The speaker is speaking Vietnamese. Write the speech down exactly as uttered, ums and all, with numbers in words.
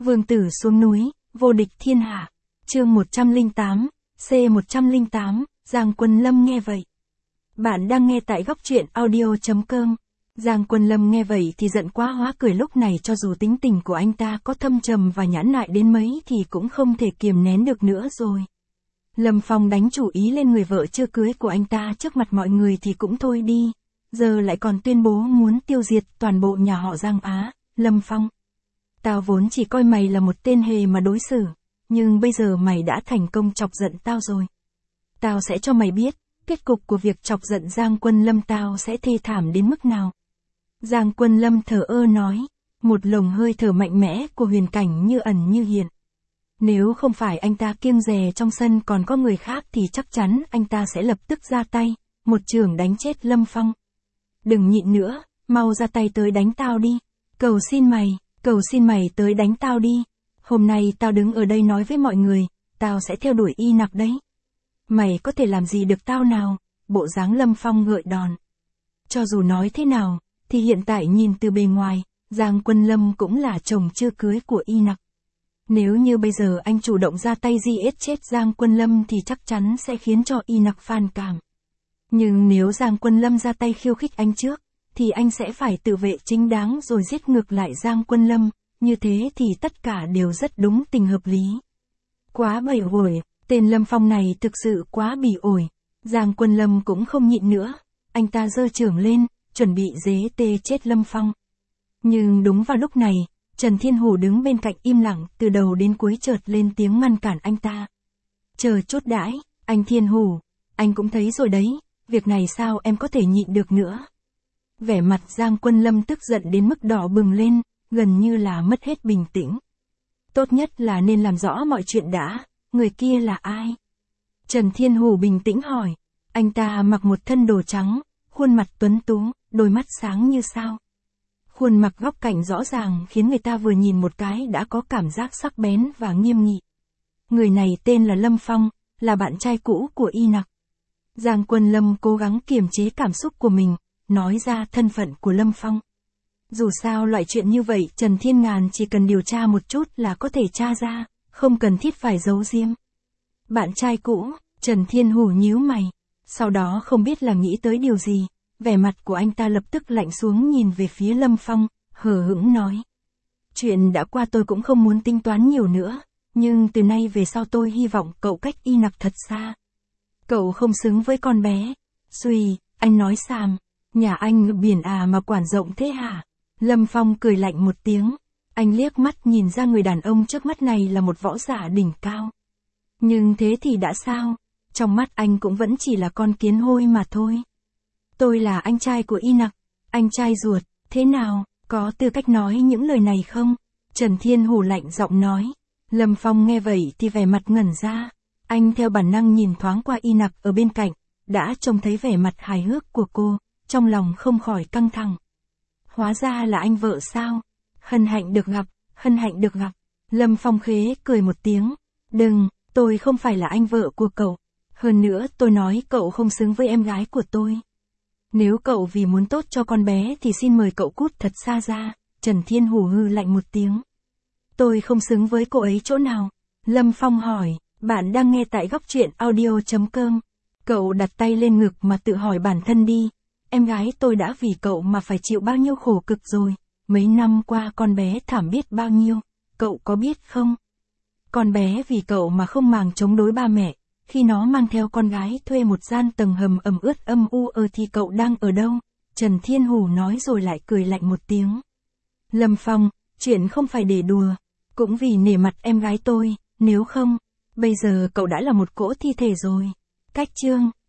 Vương tử xuống núi, vô địch thiên hạ. Chương một trăm lẻ tám, C một trăm lẻ tám, Giang Quân Lâm nghe vậy. Bạn đang nghe tại góc truyện audio chấm com. Giang Quân Lâm nghe vậy thì giận quá hóa cười, lúc này cho dù tính tình của anh ta có thâm trầm và nhãn nại đến mấy thì cũng không thể kiềm nén được nữa rồi. Lâm Phong đánh chủ ý lên người vợ chưa cưới của anh ta trước mặt mọi người thì cũng thôi đi, giờ lại còn tuyên bố muốn tiêu diệt toàn bộ nhà họ Giang Á. Lâm Phong, tao vốn chỉ coi mày là một tên hề mà đối xử, nhưng bây giờ mày đã thành công chọc giận tao rồi. Tao sẽ cho mày biết, kết cục của việc chọc giận Giang Quân Lâm tao sẽ thê thảm đến mức nào. Giang Quân Lâm thờ ơ nói, một lồng hơi thở mạnh mẽ của huyền cảnh như ẩn như hiện. Nếu không phải anh ta kiêng dè trong sân còn có người khác thì chắc chắn anh ta sẽ lập tức ra tay, một chưởng đánh chết Lâm Phong. Đừng nhịn nữa, mau ra tay tới đánh tao đi. Cầu xin mày, cầu xin mày tới đánh tao đi. Hôm nay tao đứng ở đây nói với mọi người, tao sẽ theo đuổi Y Nặc đấy. Mày có thể làm gì được tao nào? Bộ dáng Lâm Phong gợi đòn. Cho dù nói thế nào, thì hiện tại nhìn từ bề ngoài, Giang Quân Lâm cũng là chồng chưa cưới của Y Nặc. Nếu như bây giờ anh chủ động ra tay giết chết Giang Quân Lâm thì chắc chắn sẽ khiến cho Y Nặc phản cảm. Nhưng nếu Giang Quân Lâm ra tay khiêu khích anh trước, thì anh sẽ phải tự vệ chính đáng rồi giết ngược lại Giang Quân Lâm, như thế thì tất cả đều rất đúng tình hợp lý. Quá bỉ ổi, tên Lâm Phong này thực sự quá bỉ ổi. Giang Quân Lâm cũng không nhịn nữa, anh ta giơ chưởng lên, chuẩn bị giết tê chết Lâm Phong. Nhưng đúng vào lúc này, Trần Thiên Hủ đứng bên cạnh im lặng từ đầu đến cuối chợt lên tiếng ngăn cản anh ta. Chờ chút đãi, anh Thiên Hủ, anh cũng thấy rồi đấy, việc này sao em có thể nhịn được nữa. Vẻ mặt Giang Quân Lâm tức giận đến mức đỏ bừng lên, gần như là mất hết bình tĩnh. Tốt nhất là nên làm rõ mọi chuyện đã, người kia là ai? Trần Thiên Hủ bình tĩnh hỏi, anh ta mặc một thân đồ trắng, khuôn mặt tuấn tú, đôi mắt sáng như sao. Khuôn mặt góc cạnh rõ ràng khiến người ta vừa nhìn một cái đã có cảm giác sắc bén và nghiêm nghị. Người này tên là Lâm Phong, là bạn trai cũ của Y Nặc. Giang Quân Lâm cố gắng kiềm chế cảm xúc của mình, nói ra thân phận của Lâm Phong. Dù sao loại chuyện như vậy Trần Thiên Ngàn chỉ cần điều tra một chút là có thể tra ra, không cần thiết phải giấu giếm. Bạn trai cũ, Trần Thiên Hủ nhíu mày, sau đó không biết là nghĩ tới điều gì, vẻ mặt của anh ta lập tức lạnh xuống nhìn về phía Lâm Phong, hờ hững nói. Chuyện đã qua tôi cũng không muốn tính toán nhiều nữa, nhưng từ nay về sau tôi hy vọng cậu cách Y Nặc thật xa. Cậu không xứng với con bé. Xuy, anh nói xàm, nhà anh biển à mà quản rộng thế hả? Lâm Phong cười lạnh một tiếng, anh liếc mắt nhìn ra người đàn ông trước mắt này là một võ giả đỉnh cao. Nhưng thế thì đã sao? Trong mắt anh cũng vẫn chỉ là con kiến hôi mà thôi. Tôi là anh trai của Y Nặc, anh trai ruột, thế nào, có tư cách nói những lời này không? Trần Thiên Hủ lạnh giọng nói. Lâm Phong nghe vậy thì vẻ mặt ngẩn ra, anh theo bản năng nhìn thoáng qua Y Nặc ở bên cạnh, đã trông thấy vẻ mặt hài hước của cô, trong lòng không khỏi căng thẳng. Hóa ra là anh vợ sao? Hân hạnh được gặp, hân hạnh được gặp. Lâm Phong khế cười một tiếng. Đừng, tôi không phải là anh vợ của cậu. Hơn nữa tôi nói cậu không xứng với em gái của tôi. Nếu cậu vì muốn tốt cho con bé thì xin mời cậu cút thật xa ra. Trần Thiên Hủ hư lạnh một tiếng. Tôi không xứng với cô ấy chỗ nào? Lâm Phong hỏi, bạn đang nghe tại góc truyện audio chấm com. Cậu đặt tay lên ngực mà tự hỏi bản thân đi. Em gái tôi đã vì cậu mà phải chịu bao nhiêu khổ cực rồi. Mấy năm qua con bé thảm biết bao nhiêu. Cậu có biết không? Con bé vì cậu mà không màng chống đối ba mẹ. Khi nó mang theo con gái thuê một gian tầng hầm ẩm ướt âm u ở thì cậu đang ở đâu? Trần Thiên Hủ nói rồi lại cười lạnh một tiếng. Lâm Phong, chuyện không phải để đùa. Cũng vì nể mặt em gái tôi, nếu không, bây giờ cậu đã là một cỗ thi thể rồi. Cách chương.